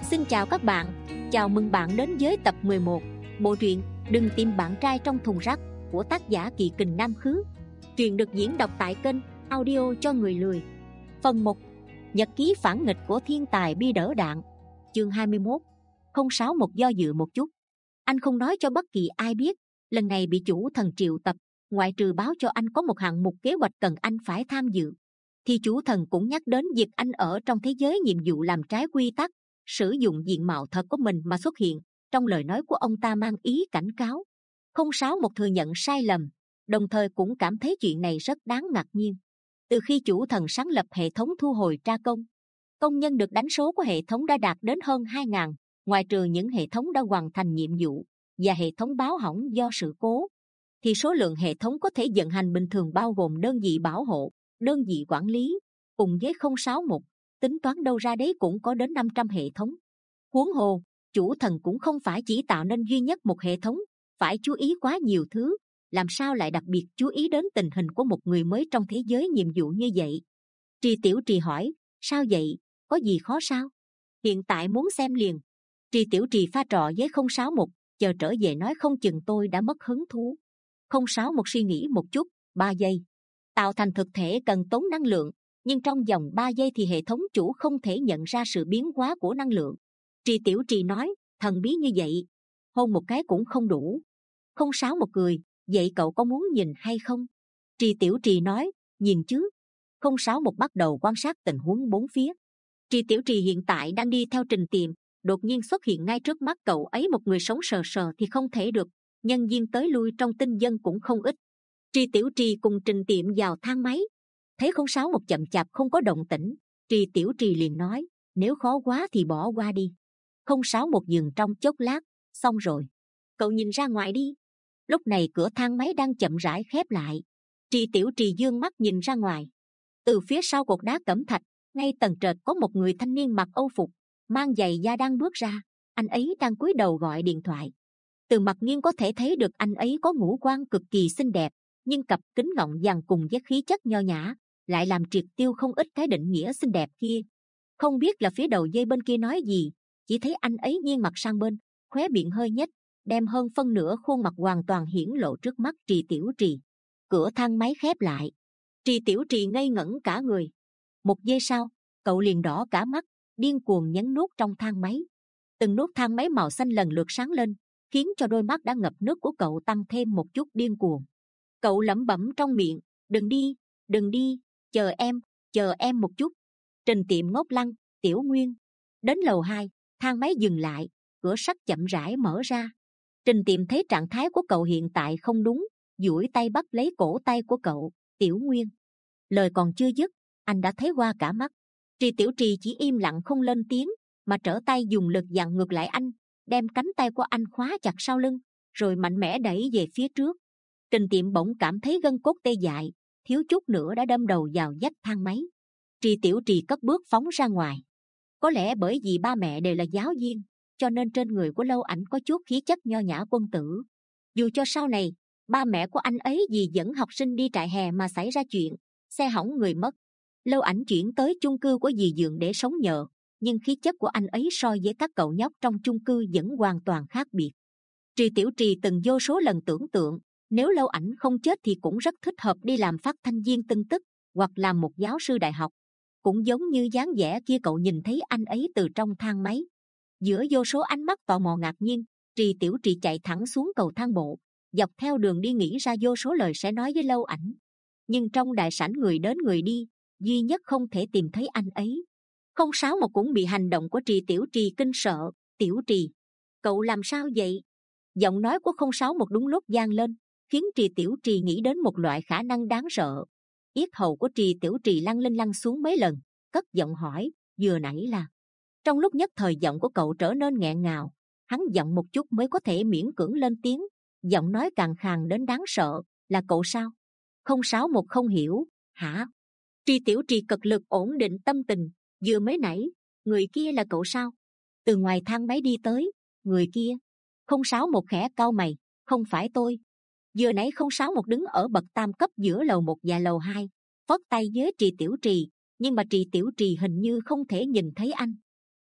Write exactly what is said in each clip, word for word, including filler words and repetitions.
Xin chào các bạn, chào mừng bạn đến với tập mười một bộ truyện Đừng tìm bạn trai trong thùng rác của tác giả Kỳ Kình Nam Khứ. Truyện được diễn đọc tại kênh audio cho người lười. Phần một. Nhật ký phản nghịch của thiên tài bi đỡ đạn. Chương hai mươi mốt. Không sáu một do dự một chút. Anh không nói cho bất kỳ ai biết, lần này bị chủ thần triệu tập, ngoại trừ báo cho anh có một hạng mục kế hoạch cần anh phải tham dự, thì chủ thần cũng nhắc đến việc anh ở trong thế giới nhiệm vụ làm trái quy tắc, sử dụng diện mạo thật của mình mà xuất hiện. Trong lời nói của ông ta mang ý cảnh cáo. Không sáu một thừa nhận sai lầm, đồng thời cũng cảm thấy chuyện này rất đáng ngạc nhiên. Từ khi chủ thần sáng lập hệ thống thu hồi tra công, công nhân được đánh số của hệ thống đã đạt đến hơn hai nghìn, ngoài trừ những hệ thống đã hoàn thành nhiệm vụ và hệ thống báo hỏng do sự cố, thì số lượng hệ thống có thể vận hành bình thường bao gồm đơn vị bảo hộ, đơn vị quản lý, cùng với không sáu một, tính toán đâu ra đấy cũng có đến năm trăm hệ thống. Huống hồ, chủ thần cũng không phải chỉ tạo nên duy nhất một hệ thống, phải chú ý quá nhiều thứ, làm sao lại đặc biệt chú ý đến tình hình của một người mới trong thế giới nhiệm vụ như vậy? Trì Tiểu Trì hỏi, sao vậy, có gì khó sao? Hiện tại muốn xem liền. Trì Tiểu Trì pha trò với không sáu một, chờ trở về nói không chừng tôi đã mất hứng thú. Không sáu một suy nghĩ một chút, ba giây. Tạo thành thực thể cần tốn năng lượng, nhưng trong vòng ba giây thì hệ thống chủ không thể nhận ra sự biến hóa của năng lượng. Trì Tiểu Trì nói, thần bí như vậy, hôn một cái cũng không đủ. Không sáu một cười, vậy cậu có muốn nhìn hay không? Trì Tiểu Trì nói, nhìn chứ. Không sáu một bắt đầu quan sát tình huống bốn phía. Trì Tiểu Trì hiện tại đang đi theo Trình Tiệm, đột nhiên xuất hiện ngay trước mắt cậu ấy một người sống sờ sờ thì không thể được, nhân viên tới lui trong tinh dân cũng không ít. Trì Tiểu Trì cùng Trình Tiệm vào thang máy, thấy không sáu một chậm chạp không có động tĩnh, Trì Tiểu Trì liền nói, nếu khó quá thì bỏ qua đi. Không sáu một dừng trong chốc lát, xong rồi, cậu nhìn ra ngoài đi. Lúc này cửa thang máy đang chậm rãi khép lại. Trì Tiểu Trì dương mắt nhìn ra ngoài. Từ phía sau cột đá cẩm thạch, ngay tầng trệt có một người thanh niên mặc âu phục, mang giày da đang bước ra. Anh ấy đang cúi đầu gọi điện thoại. Từ mặt nghiêng có thể thấy được anh ấy có ngũ quan cực kỳ xinh đẹp, nhưng cặp kính gọng vàng cùng với khí chất nho nhã lại làm triệt tiêu không ít cái định nghĩa xinh đẹp kia. Không biết là phía đầu dây bên kia nói gì, chỉ thấy anh ấy nghiêng mặt sang bên, khóe miệng hơi nhếch, đem hơn phân nửa khuôn mặt hoàn toàn hiển lộ trước mắt Trì Tiểu Trì. Cửa thang máy khép lại. Trì Tiểu Trì ngây ngẩn cả người. Một giây sau, cậu liền đỏ cả mắt, điên cuồng nhấn nút trong thang máy. Từng nút thang máy màu xanh lần lượt sáng lên, khiến cho đôi mắt đã ngập nước của cậu tăng thêm một chút điên cuồng. Cậu lẩm bẩm trong miệng, đừng đi, đừng đi, chờ em, chờ em một chút. Trình Tiệm ngốc lăng, Tiểu Nguyên. Đến lầu hai, thang máy dừng lại, cửa sắt chậm rãi mở ra. Trình Tiệm thấy trạng thái của cậu hiện tại không đúng, duỗi tay bắt lấy cổ tay của cậu. Tiểu Nguyên. Lời còn chưa dứt, anh đã thấy qua cả mắt. Trì Tiểu Trì chỉ im lặng không lên tiếng, mà trở tay dùng lực dặn ngược lại anh, đem cánh tay của anh khóa chặt sau lưng, rồi mạnh mẽ đẩy về phía trước. Trình Tiệm bỗng cảm thấy gân cốt tê dại, thiếu chút nữa đã đâm đầu vào vách thang máy. Trì Tiểu Trì cất bước phóng ra ngoài. Có lẽ bởi vì ba mẹ đều là giáo viên, cho nên trên người của Lâu Ảnh có chút khí chất nho nhã quân tử. Dù cho sau này ba mẹ của anh ấy vì dẫn học sinh đi trại hè mà xảy ra chuyện xe hỏng người mất, Lâu Ảnh chuyển tới chung cư của dì dượng để sống nhờ, nhưng khí chất của anh ấy so với các cậu nhóc trong chung cư vẫn hoàn toàn khác biệt. Trì Tiểu Trì từng vô số lần tưởng tượng, nếu Lâu Ảnh không chết thì cũng rất thích hợp đi làm phát thanh viên tin tức, hoặc làm một giáo sư đại học. Cũng giống như dáng vẻ kia cậu nhìn thấy anh ấy từ trong thang máy. Giữa vô số ánh mắt tò mò ngạc nhiên, Trì Tiểu Trì chạy thẳng xuống cầu thang bộ, dọc theo đường đi nghĩ ra vô số lời sẽ nói với Lâu Ảnh. Nhưng trong đại sảnh người đến người đi, duy nhất không thể tìm thấy anh ấy. Không sáu một cũng bị hành động của Trì Tiểu Trì kinh sợ. Tiểu Trì, cậu làm sao vậy? Giọng nói của không sáu một đúng lúc vang lên, khiến Trì Tiểu Trì nghĩ đến một loại khả năng đáng sợ. Yết hầu của Trì Tiểu Trì lăn lên lăn xuống mấy lần, cất giọng hỏi, vừa nãy là... Trong lúc nhất thời giọng của cậu trở nên nghẹn ngào, hắn giọng một chút mới có thể miễn cưỡng lên tiếng, giọng nói càng khàn đến đáng sợ, là cậu sao? Không sáu một không hiểu, hả? Trì Tiểu Trì cực lực ổn định tâm tình, vừa mới nãy, người kia là cậu sao? Từ ngoài thang máy đi tới, người kia. Không sáu một khẽ cau mày, không phải tôi. Vừa nãy không sáu một đứng ở bậc tam cấp giữa lầu một và lầu hai, phất tay với Trì Tiểu Trì, nhưng mà Trì Tiểu Trì hình như không thể nhìn thấy anh.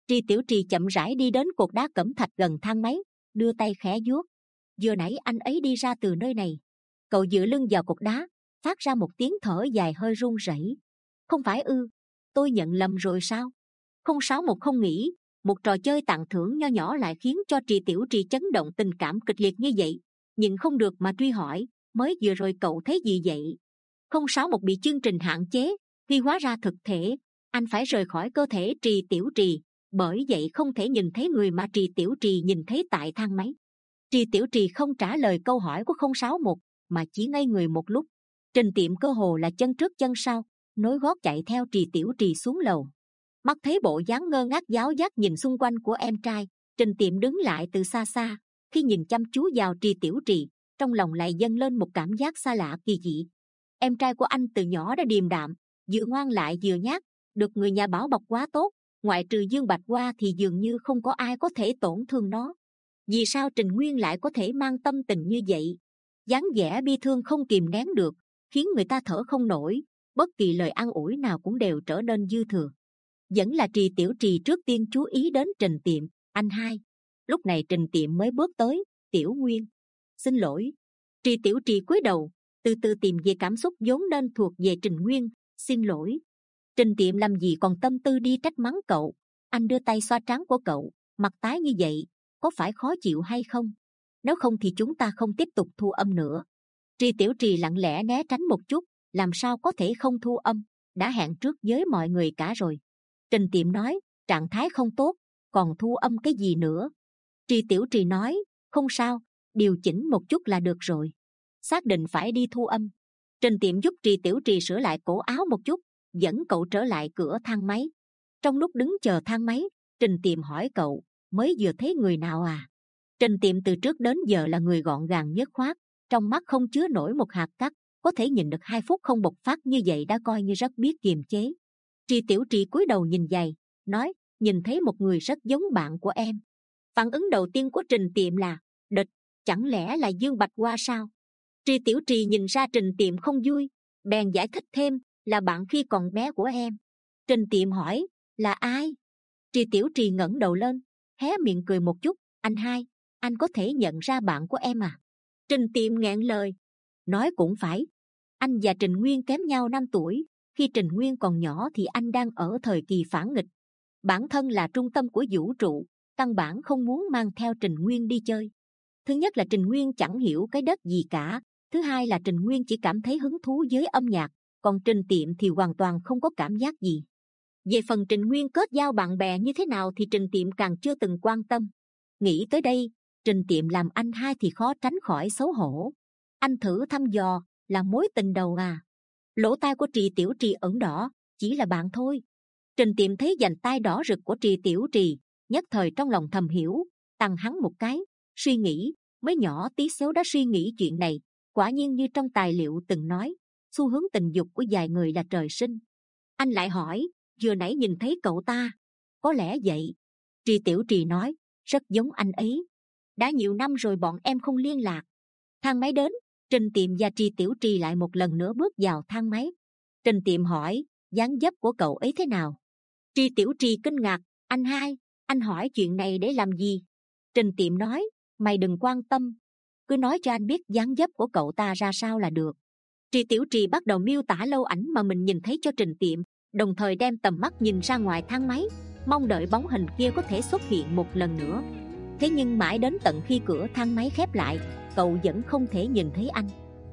Tri Tiểu Trì chậm rãi đi đến cột đá cẩm thạch gần thang máy, đưa tay khẽ vuốt. Vừa nãy anh ấy đi ra từ nơi này. Cậu dựa lưng vào cột đá, phát ra một tiếng thở dài hơi run rẩy. Không phải ư? Tôi nhận lầm rồi sao? Không sáu một không nghĩ một trò chơi tặng thưởng nho nhỏ lại khiến cho Tri Tiểu Trì chấn động tình cảm kịch liệt như vậy, nhưng không được mà truy hỏi. Mới vừa rồi cậu thấy gì vậy? Không sáu một bị chương trình hạn chế, khi hóa ra thực thể, anh phải rời khỏi cơ thể Tri Tiểu Trì, bởi vậy không thể nhìn thấy người mà Tri Tiểu Trì nhìn thấy tại thang máy. Tri Tiểu Trì không trả lời câu hỏi của không sáu một, mà chỉ ngây người một lúc. Trình Tiệm cơ hồ là chân trước chân sau, nối gót chạy theo Tri Tiểu Trì xuống lầu. Mắt thấy bộ dáng ngơ ngác giáo giác nhìn xung quanh của em trai, Trình Tiệm đứng lại từ xa xa. Khi nhìn chăm chú vào Tri Tiểu Trì, trong lòng lại dâng lên một cảm giác xa lạ kỳ dị. Em trai của anh từ nhỏ đã điềm đạm, vừa ngoan lại vừa nhát, được người nhà bảo bọc quá tốt, ngoại trừ Dương Bạch Hoa thì dường như không có ai có thể tổn thương nó. Vì sao Trình Nguyên lại có thể mang tâm tình như vậy? Dáng vẻ bi thương không kìm nén được, khiến người ta thở không nổi, bất kỳ lời an ủi nào cũng đều trở nên dư thừa. Vẫn là Tri Tiểu Trì trước tiên chú ý đến Trình Tiệm. Anh hai. Lúc này Trình Tiệm mới bước tới. Tiểu Nguyên, xin lỗi. Tri Tiểu Trì cúi đầu, từ từ tìm về cảm xúc vốn nên thuộc về Trình Nguyên. Xin lỗi. Trình Tiệm làm gì còn tâm tư đi trách mắng cậu. Anh đưa tay xoa trán của cậu, mặt tái như vậy, có phải khó chịu hay không? Nếu không thì chúng ta không tiếp tục thu âm nữa. Tri Tiểu Trì lặng lẽ né tránh một chút, làm sao có thể không thu âm, đã hẹn trước với mọi người cả rồi. Trình Tiệm nói, trạng thái không tốt, còn thu âm cái gì nữa? Tri Tiểu Trì nói, không sao, điều chỉnh một chút là được rồi. Xác định phải đi thu âm. Trình Tiệm giúp Tri Tiểu Trì sửa lại cổ áo một chút, dẫn cậu trở lại cửa thang máy. Trong lúc đứng chờ thang máy, Trình Tiệm hỏi cậu, mới vừa thấy người nào à? Trình Tiệm từ trước đến giờ là người gọn gàng nhất khoát, trong mắt không chứa nổi một hạt cát, có thể nhìn được hai phút không bộc phát như vậy đã coi như rất biết kiềm chế. Tri Tiểu Trì cúi đầu nhìn giày, nói, nhìn thấy một người rất giống bạn của em. Phản ứng đầu tiên của Trình Tiệm là, địch, chẳng lẽ là Dương Bạch Hoa sao? Tri Tiểu Trì nhìn ra Trình Tiệm không vui, bèn giải thích thêm, là bạn khi còn bé của em. Trình Tiệm hỏi, là ai? Tri Tiểu Trì ngẩng đầu lên, hé miệng cười một chút, anh hai, anh có thể nhận ra bạn của em à? Trình Tiệm nghẹn lời, nói cũng phải. Anh và Trình Nguyên kém nhau năm tuổi, khi Trình Nguyên còn nhỏ thì anh đang ở thời kỳ phản nghịch. Bản thân là trung tâm của vũ trụ, căn bản không muốn mang theo Trình Nguyên đi chơi. Thứ nhất là Trình Nguyên chẳng hiểu cái đất gì cả, thứ hai là Trình Nguyên chỉ cảm thấy hứng thú với âm nhạc, còn Trình Tiệm thì hoàn toàn không có cảm giác gì. Về phần Trình Nguyên kết giao bạn bè như thế nào thì Trình Tiệm càng chưa từng quan tâm. Nghĩ tới đây, Trình Tiệm làm anh hai thì khó tránh khỏi xấu hổ. Anh thử thăm dò, là mối tình đầu à? Lỗ tai của Tri Tiểu Trì ửng đỏ, chỉ là bạn thôi. Trình Tiệm thấy vành tai đỏ rực của Tri Tiểu Trì, nhất thời trong lòng thầm hiểu, tăng hắn một cái, suy nghĩ, mới nhỏ tí xíu đã suy nghĩ chuyện này. Quả nhiên như trong tài liệu từng nói, xu hướng tình dục của vài người là trời sinh. Anh lại hỏi, vừa nãy nhìn thấy cậu ta? Có lẽ vậy. Tri Tiểu Trì nói, rất giống anh ấy. Đã nhiều năm rồi bọn em không liên lạc. Thang máy đến, Trình Tiệm và Tri Tiểu Trì lại một lần nữa bước vào thang máy. Trình Tiệm hỏi, dáng dấp của cậu ấy thế nào? Tri Tiểu Trì kinh ngạc, anh hai, anh hỏi chuyện này để làm gì? Trình Tiệm nói, mày đừng quan tâm, cứ nói cho anh biết dáng dấp của cậu ta ra sao là được. Tri Tiểu Trì bắt đầu miêu tả lâu ảnh mà mình nhìn thấy cho Trình Tiệm, đồng thời đem tầm mắt nhìn ra ngoài thang máy, mong đợi bóng hình kia có thể xuất hiện một lần nữa. Thế nhưng mãi đến tận khi cửa thang máy khép lại, cậu vẫn không thể nhìn thấy anh.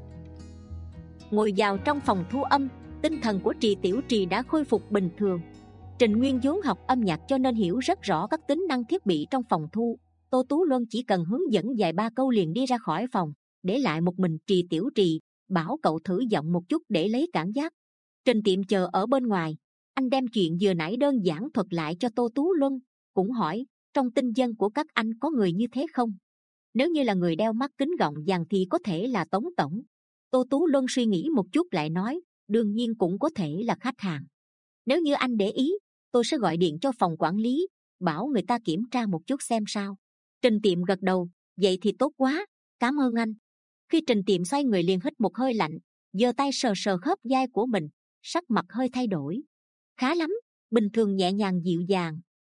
Ngồi vào trong phòng thu âm, tinh thần của Tri Tiểu Trì đã khôi phục bình thường. Trình Nguyên vốn học âm nhạc cho nên hiểu rất rõ các tính năng thiết bị trong phòng thu. Tô Tú Luân chỉ cần hướng dẫn vài ba câu liền đi ra khỏi phòng, để lại một mình Tri Tiểu Trì, bảo cậu thử giọng một chút để lấy cảm giác. Trình Tiệm chờ ở bên ngoài, anh đem chuyện vừa nãy đơn giản thuật lại cho Tô Tú Luân, cũng hỏi, trong tinh dân của các anh có người như thế không? Nếu như là người đeo mắt kính gọng vàng thì có thể là Tống tổng. Tô Tú Luân suy nghĩ một chút lại nói, đương nhiên cũng có thể là khách hàng. Nếu như anh để ý, tôi sẽ gọi điện cho phòng quản lý, bảo người ta kiểm tra một chút xem sao. Trình Tiệm gật đầu, vậy thì tốt quá, cảm ơn anh. Khi Trình Tiệm xoay người liền hít một hơi lạnh, giơ tay sờ sờ khớp vai của mình, sắc mặt hơi thay đổi. Khá lắm, bình thường nhẹ nhàng dịu dàng,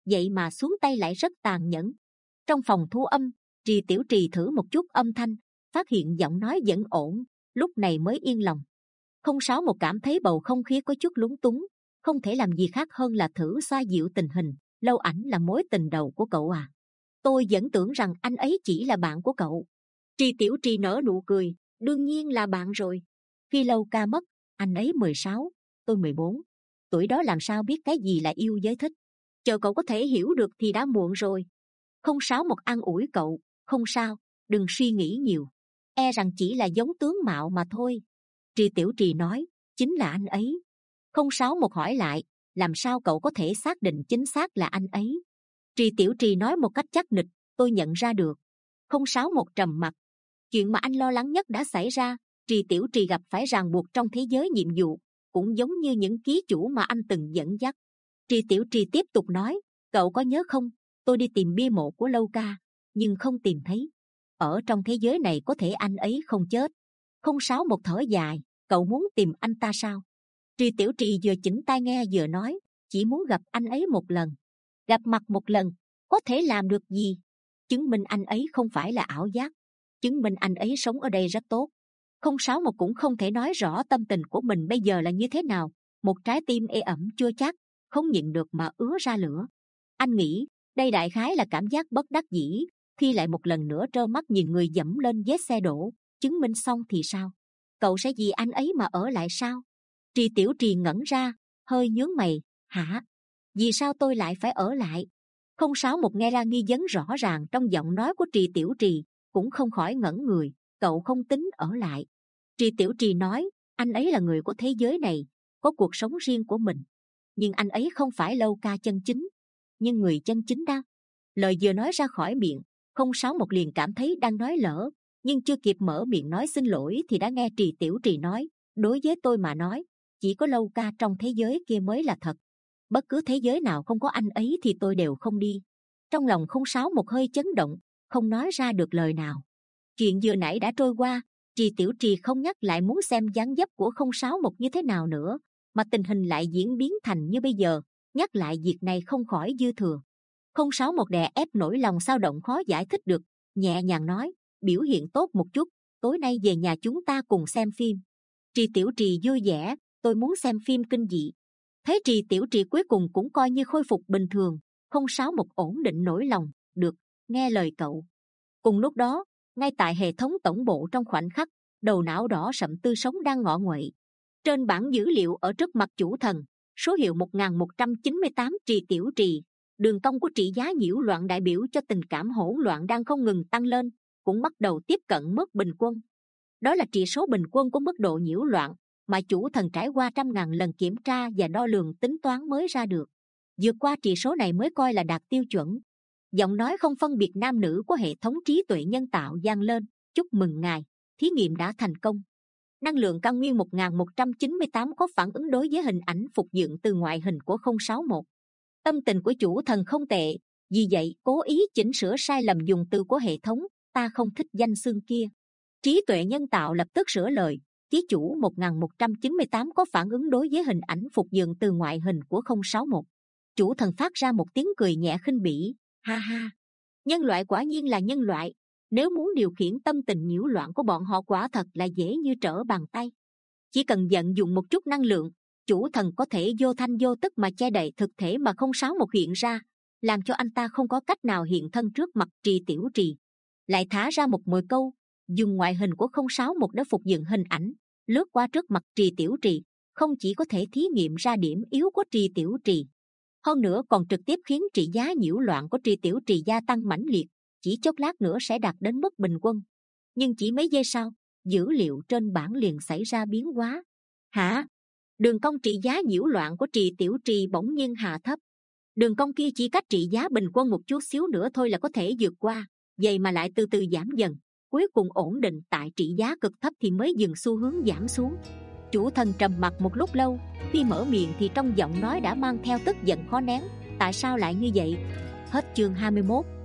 vậy mà xuống tay lại rất tàn nhẫn. Trong phòng thu âm, Trì Tiểu Trì thử một chút âm thanh, phát hiện giọng nói vẫn ổn, lúc này mới yên lòng. Không sáu một cảm thấy bầu không khí có chút lúng túng, không thể làm gì khác hơn là thử xoa dịu tình hình. Lâu Ảnh là mối tình đầu của cậu à? Tôi vẫn tưởng rằng anh ấy chỉ là bạn của cậu. Trì Tiểu Trì nở nụ cười, đương nhiên là bạn rồi. Khi Lâu Ca mất, anh ấy mười sáu, tôi mười bốn. Tuổi đó làm sao biết cái gì là yêu giới thích. Chờ cậu có thể hiểu được thì đã muộn rồi. Không sáu một an ủi cậu, không sao, đừng suy nghĩ nhiều. E rằng chỉ là giống tướng mạo mà thôi. Trì Tiểu Trì nói, chính là anh ấy. Không sáu một hỏi lại, làm sao cậu có thể xác định chính xác là anh ấy? Trì Tiểu Trì nói một cách chắc nịch, tôi nhận ra được. Không sáu một trầm mặc. Chuyện mà anh lo lắng nhất đã xảy ra. Trì Tiểu Trì gặp phải ràng buộc trong thế giới nhiệm vụ, cũng giống như những ký chủ mà anh từng dẫn dắt. Trì Tiểu Trì tiếp tục nói, cậu có nhớ không, tôi đi tìm bia mộ của Lâu Ca, nhưng không tìm thấy. Ở trong thế giới này có thể anh ấy không chết. Không sáu một thở dài, cậu muốn tìm anh ta sao? Trì Tiểu Trì vừa chỉnh tai nghe vừa nói, chỉ muốn gặp anh ấy một lần. Gặp mặt một lần, có thể làm được gì? Chứng minh anh ấy không phải là ảo giác, chứng minh anh ấy sống ở đây rất tốt. Không sáu một cũng không thể nói rõ tâm tình của mình bây giờ là như thế nào. Một trái tim ê ẩm chua chát, không nhịn được mà ứa ra lửa. Anh nghĩ đây đại khái là cảm giác bất đắc dĩ, khi lại một lần nữa trơ mắt nhìn người dẫm lên vết xe đổ. Chứng minh xong thì sao? Cậu sẽ vì anh ấy mà ở lại sao? Trì Tiểu Trì ngẩn ra, hơi nhướng mày. Hả? Vì sao tôi lại phải ở lại? Không sáu một nghe ra nghi vấn rõ ràng trong giọng nói của Trì Tiểu Trì, cũng không khỏi ngẩn người. Cậu không tính ở lại. Trì Tiểu Trì nói, anh ấy là người của thế giới này, có cuộc sống riêng của mình. Nhưng anh ấy không phải Lâu Ca chân chính. Nhưng người chân chính đó. Lời vừa nói ra khỏi miệng, không sáu một liền cảm thấy đang nói lỡ, nhưng chưa kịp mở miệng nói xin lỗi thì đã nghe Trì Tiểu Trì nói, đối với tôi mà nói, chỉ có Lâu Ca trong thế giới kia mới là thật. Bất cứ thế giới nào không có anh ấy thì tôi đều không đi. Trong lòng không sáu một hơi chấn động, không nói ra được lời nào. Chuyện vừa nãy đã trôi qua, Trì Tiểu Trì không nhắc lại muốn xem dáng dấp của không sáu một như thế nào nữa, mà tình hình lại diễn biến thành như bây giờ, nhắc lại việc này không khỏi dư thừa. Không sáu một đè ép nỗi lòng sao động khó giải thích được, nhẹ nhàng nói, biểu hiện tốt một chút, tối nay về nhà chúng ta cùng xem phim. Trì Tiểu Trì vui vẻ, tôi muốn xem phim kinh dị. Thấy Trì Tiểu Trì cuối cùng cũng coi như khôi phục bình thường, không sáu một ổn định nỗi lòng, được, nghe lời cậu. Cùng lúc đó, ngay tại hệ thống tổng bộ trong khoảnh khắc, đầu não đỏ sậm tươi sống đang ngọ nguậy. Trên bảng dữ liệu ở trước mặt chủ thần, số hiệu một nghìn một trăm chín mươi tám Trì Tiểu Trì, đường cong của trị giá nhiễu loạn đại biểu cho tình cảm hỗn loạn đang không ngừng tăng lên, cũng bắt đầu tiếp cận mức bình quân. Đó là trị số bình quân của mức độ nhiễu loạn mà chủ thần trải qua trăm ngàn lần kiểm tra và đo lường tính toán mới ra được. Vượt qua trị số này mới coi là đạt tiêu chuẩn. Giọng nói không phân biệt nam nữ của hệ thống trí tuệ nhân tạo vang lên, chúc mừng ngài, thí nghiệm đã thành công. Năng lượng căn nguyên một nghìn một trăm chín mươi tám có phản ứng đối với hình ảnh phục dựng từ ngoại hình của không sáu một. Tâm tình của chủ thần không tệ, vì vậy cố ý chỉnh sửa sai lầm dùng từ của hệ thống, ta không thích danh xưng kia. Trí tuệ nhân tạo lập tức sửa lời, ký chủ một nghìn một trăm chín mươi tám có phản ứng đối với hình ảnh phục dựng từ ngoại hình của không sáu một. Chủ thần phát ra một tiếng cười nhẹ khinh bỉ, ha ha, nhân loại quả nhiên là nhân loại, nếu muốn điều khiển tâm tình nhiễu loạn của bọn họ quả thật là dễ như trở bàn tay. Chỉ cần vận dụng một chút năng lượng, chủ thần có thể vô thanh vô tức mà che đậy thực thể mà không sáu một hiện ra, làm cho anh ta không có cách nào hiện thân trước mặt Trì Tiểu Trì. Lại thả ra một mồi câu, dùng ngoại hình của không sáu một để phục dựng hình ảnh, lướt qua trước mặt Trì Tiểu Trì, không chỉ có thể thí nghiệm ra điểm yếu của Trì Tiểu Trì, hơn nữa còn trực tiếp khiến trị giá nhiễu loạn của Trì Tiểu Trì gia tăng mãnh liệt, chỉ chốc lát nữa sẽ đạt đến mức bình quân. Nhưng chỉ mấy giây sau, dữ liệu trên bảng liền xảy ra biến hóa. Hả? Đường cong trị giá nhiễu loạn của Trì Tiểu Trì bỗng nhiên hạ thấp. Đường cong kia chỉ cách trị giá bình quân một chút xíu nữa thôi là có thể vượt qua, vậy mà lại từ từ giảm dần, cuối cùng ổn định tại trị giá cực thấp thì mới dừng xu hướng giảm xuống. Chủ thần trầm mặc một lúc lâu, khi mở miệng thì trong giọng nói đã mang theo tức giận khó nén. Tại sao lại như vậy? Hết chương hai mươi mốt.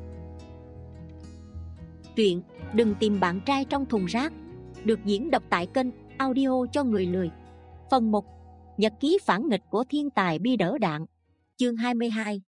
Truyện Đừng tìm bạn trai trong thùng rác được diễn đọc tại kênh audio cho người lười. Phần một. Nhật ký phản nghịch của thiên tài bi đỡ đạn. Chương hai mươi hai.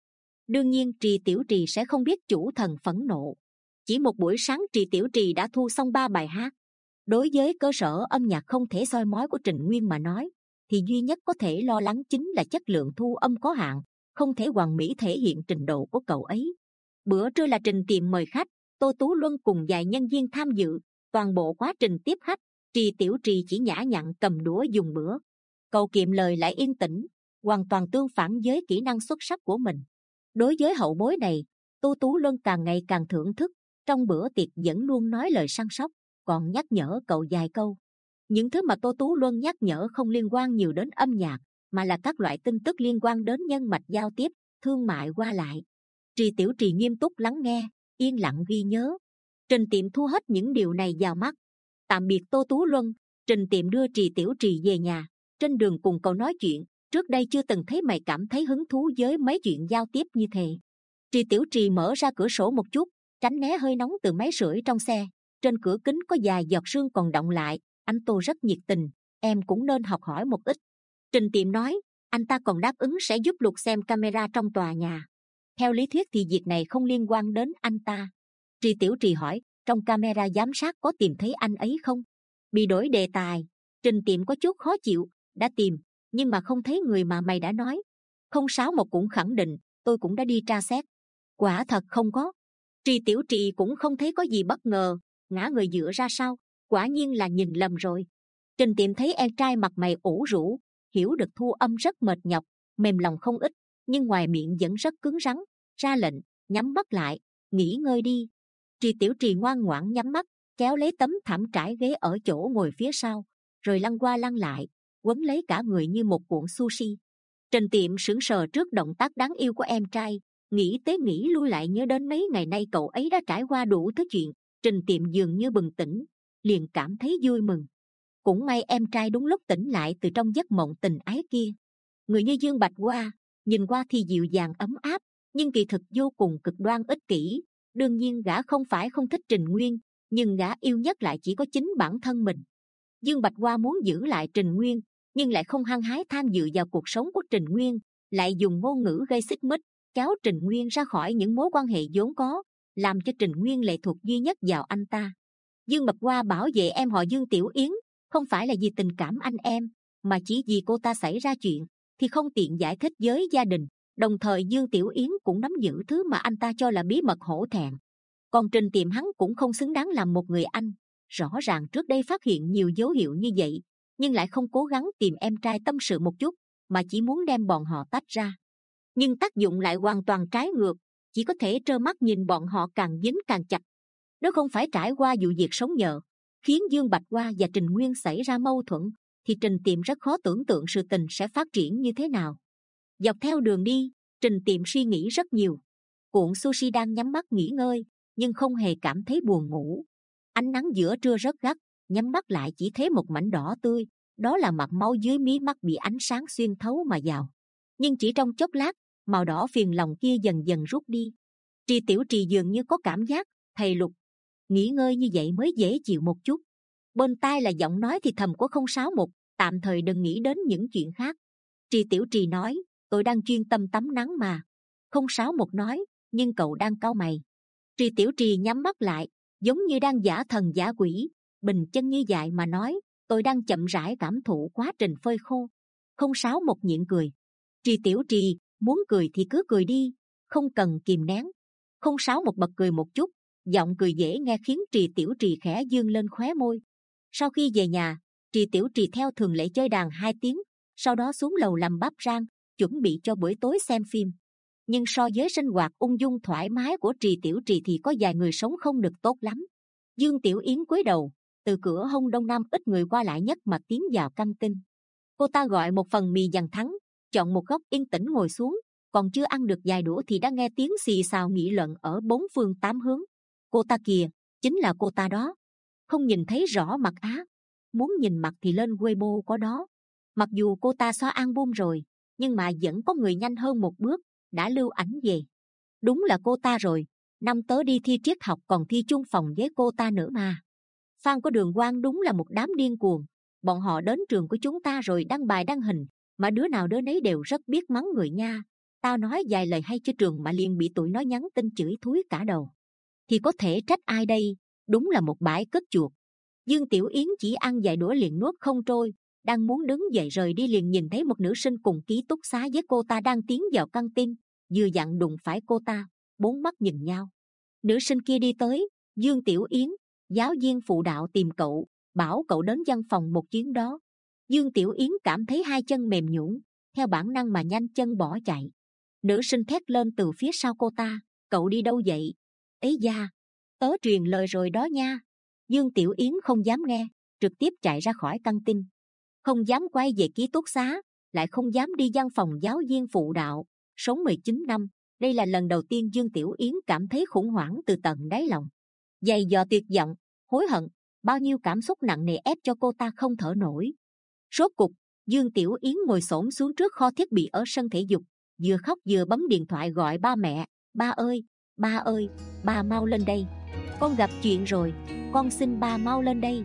Đương nhiên Trì Tiểu Trì sẽ không biết chủ thần phẫn nộ. Chỉ một buổi sáng Trì Tiểu Trì đã thu xong ba bài hát. Đối với cơ sở âm nhạc không thể soi mói của Trình Nguyên mà nói, thì duy nhất có thể lo lắng chính là chất lượng thu âm có hạn, không thể hoàn mỹ thể hiện trình độ của cậu ấy. Bữa trưa là Trình Tiệm mời khách, Tô Tú Luân cùng vài nhân viên tham dự. Toàn bộ quá trình tiếp khách, Trì Tiểu Trì chỉ nhã nhặn cầm đũa dùng bữa. Cậu kiệm lời lại yên tĩnh, hoàn toàn tương phản với kỹ năng xuất sắc của mình. Đối với hậu bối này, Tô Tú Luân càng ngày càng thưởng thức. Trong bữa tiệc vẫn luôn nói lời săn sóc, còn nhắc nhở cậu vài câu. Những thứ mà Tô Tú Luân nhắc nhở không liên quan nhiều đến âm nhạc, mà là các loại tin tức liên quan đến nhân mạch giao tiếp, thương mại qua lại. Trì Tiểu Trì nghiêm túc lắng nghe, yên lặng ghi nhớ. Trình Tiệm thu hết những điều này vào mắt. Tạm biệt Tô Tú Luân, Trình Tiệm đưa Trì Tiểu Trì về nhà. Trên đường cùng cậu nói chuyện, trước đây chưa từng thấy mày cảm thấy hứng thú với mấy chuyện giao tiếp như thế. Trì Tiểu Trì mở ra cửa sổ một chút, tránh né hơi nóng từ máy sưởi trong xe. Trên cửa kính có vài giọt sương còn đọng lại. Anh Tô rất nhiệt tình, em cũng nên học hỏi một ít. Trình Tiệm nói, anh ta còn đáp ứng sẽ giúp Lục xem camera trong tòa nhà. Theo lý thuyết thì việc này không liên quan đến anh ta. Trì Tiểu Trì hỏi, trong camera giám sát có tìm thấy anh ấy không? Bị đổi đề tài, Trình Tiệm có chút khó chịu, đã tìm, nhưng mà không thấy người mà mày đã nói. Không sáu một cũng khẳng định, tôi cũng đã đi tra xét. Quả thật không có. Trì Tiểu Trì cũng không thấy có gì bất ngờ, ngã người dựa ra sau, quả nhiên là nhìn lầm rồi. Trình Tiệm thấy em trai mặt mày ủ rũ, hiểu được thu âm rất mệt nhọc, mềm lòng không ít, nhưng ngoài miệng vẫn rất cứng rắn, ra lệnh, nhắm mắt lại, nghỉ ngơi đi. Trì Tiểu Trì ngoan ngoãn nhắm mắt, kéo lấy tấm thảm trải ghế ở chỗ ngồi phía sau, rồi lăn qua lăn lại, quấn lấy cả người như một cuộn sushi. Trình Tiệm sững sờ trước động tác đáng yêu của em trai, nghĩ tới nghĩ lui lại nhớ đến mấy ngày nay cậu ấy đã trải qua đủ thứ chuyện. Trình Tiệm dường như bừng tỉnh, liền cảm thấy vui mừng. Cũng may em trai đúng lúc tỉnh lại từ trong giấc mộng tình ái kia. Người như Dương Bạch Hoa, nhìn qua thì dịu dàng ấm áp, nhưng kỳ thực vô cùng cực đoan ích kỷ. Đương nhiên gã không phải không thích Trình Nguyên, nhưng gã yêu nhất lại chỉ có chính bản thân mình. Dương Bạch Hoa muốn giữ lại Trình Nguyên, nhưng lại không hăng hái tham dự vào cuộc sống của Trình Nguyên, lại dùng ngôn ngữ gây xích mích, kéo Trình Nguyên ra khỏi những mối quan hệ vốn có, làm cho Trình Nguyên lệ thuộc duy nhất vào anh ta. Dương Bạch Hoa bảo vệ em họ Dương Tiểu Yến, không phải là vì tình cảm anh em, mà chỉ vì cô ta xảy ra chuyện, thì không tiện giải thích với gia đình. Đồng thời Dương Tiểu Yến cũng nắm giữ thứ mà anh ta cho là bí mật hổ thẹn. Còn Trình Tiệm hắn cũng không xứng đáng làm một người anh. Rõ ràng trước đây phát hiện nhiều dấu hiệu như vậy, nhưng lại không cố gắng tìm em trai tâm sự một chút, mà chỉ muốn đem bọn họ tách ra. Nhưng tác dụng lại hoàn toàn trái ngược, chỉ có thể trơ mắt nhìn bọn họ càng dính càng chặt. Nếu không phải trải qua vụ việc sống nhờ, khiến Dương Bạch Hoa và Trình Nguyên xảy ra mâu thuẫn, thì Trình Tiệm rất khó tưởng tượng sự tình sẽ phát triển như thế nào. Dọc theo đường đi, Trình Tiệm suy nghĩ rất nhiều. Cuộn sushi đang nhắm mắt nghỉ ngơi, nhưng không hề cảm thấy buồn ngủ. Ánh nắng giữa trưa rất gắt, nhắm mắt lại chỉ thấy một mảnh đỏ tươi, đó là mặt máu dưới mí mắt bị ánh sáng xuyên thấu mà vào. Nhưng chỉ trong chốc lát, màu đỏ phiền lòng kia dần dần rút đi. Trì Tiểu Trì dường như có cảm giác, thầy Lục, nghỉ ngơi như vậy mới dễ chịu một chút. Bên tai là giọng nói thì thầm của không sáu một, tạm thời đừng nghĩ đến những chuyện khác. Trì Tiểu Trì nói, tôi đang chuyên tâm tắm nắng mà. Không sáu một nói, nhưng cậu đang cau mày. Trì Tiểu Trì nhắm mắt lại, giống như đang giả thần giả quỷ, bình chân như vậy mà nói, tôi đang chậm rãi cảm thụ quá trình phơi khô. Không sáu một nhịn cười. Trì Tiểu Trì, muốn cười thì cứ cười đi, không cần kìm nén. Không sáu một bật cười một chút, giọng cười dễ nghe khiến Trì Tiểu Trì khẽ dương lên khóe môi. Sau khi về nhà, Trì Tiểu Trì theo thường lệ chơi đàn hai tiếng, sau đó xuống lầu làm bắp rang, chuẩn bị cho buổi tối xem phim. Nhưng so với sinh hoạt ung dung thoải mái của Trì Tiểu Trì thì có vài người sống không được tốt lắm. Dương Tiểu Yến cúi đầu, từ cửa hông đông nam ít người qua lại nhất mà tiến vào căng tin. Cô ta gọi một phần mì dằn thắng, chọn một góc yên tĩnh ngồi xuống, còn chưa ăn được vài đũa thì đã nghe tiếng xì xào nghị luận ở bốn phương tám hướng. Cô ta kìa, chính là cô ta đó. Không nhìn thấy rõ mặt á? Muốn nhìn mặt thì lên Weibo có đó. Mặc dù cô ta xóa album rồi, nhưng mà vẫn có người nhanh hơn một bước, đã lưu ảnh về. Đúng là cô ta rồi, năm tớ đi thi triết học còn thi chung phòng với cô ta nữa mà. Fan của Đường Quang đúng là một đám điên cuồng. Bọn họ đến trường của chúng ta rồi đăng bài đăng hình, mà đứa nào đứa nấy đều rất biết mắng người nha. Tao nói vài lời hay cho trường mà liền bị tụi nó nhắn tin chửi thúi cả đầu. Thì có thể trách ai đây? Đúng là một bãi cất chuột. Dương Tiểu Yến chỉ ăn vài đũa liền nuốt không trôi, đang muốn đứng dậy rời đi liền nhìn thấy một nữ sinh cùng ký túc xá với cô ta đang tiến vào căng tin, vừa dặn đụng phải cô ta, bốn mắt nhìn nhau. Nữ sinh kia đi tới, Dương Tiểu Yến, giáo viên phụ đạo tìm cậu, bảo cậu đến văn phòng một chuyến đó. Dương Tiểu Yến cảm thấy hai chân mềm nhũn, theo bản năng mà nhanh chân bỏ chạy. Nữ sinh thét lên từ phía sau cô ta, cậu đi đâu vậy? Ấy da, tớ truyền lời rồi đó nha. Dương Tiểu Yến không dám nghe, trực tiếp chạy ra khỏi căng tin. Không dám quay về ký túc xá, lại không dám đi văn phòng giáo viên phụ đạo. Sống mười chín năm, đây là lần đầu tiên Dương Tiểu Yến cảm thấy khủng hoảng từ tận đáy lòng. Dày dò tuyệt vọng, hối hận, bao nhiêu cảm xúc nặng nề ép cho cô ta không thở nổi. Rốt cục, Dương Tiểu Yến ngồi xổm xuống trước kho thiết bị ở sân thể dục, vừa khóc vừa bấm điện thoại gọi ba mẹ. Ba ơi, ba ơi, ba mau lên đây. Con gặp chuyện rồi, con xin ba mau lên đây.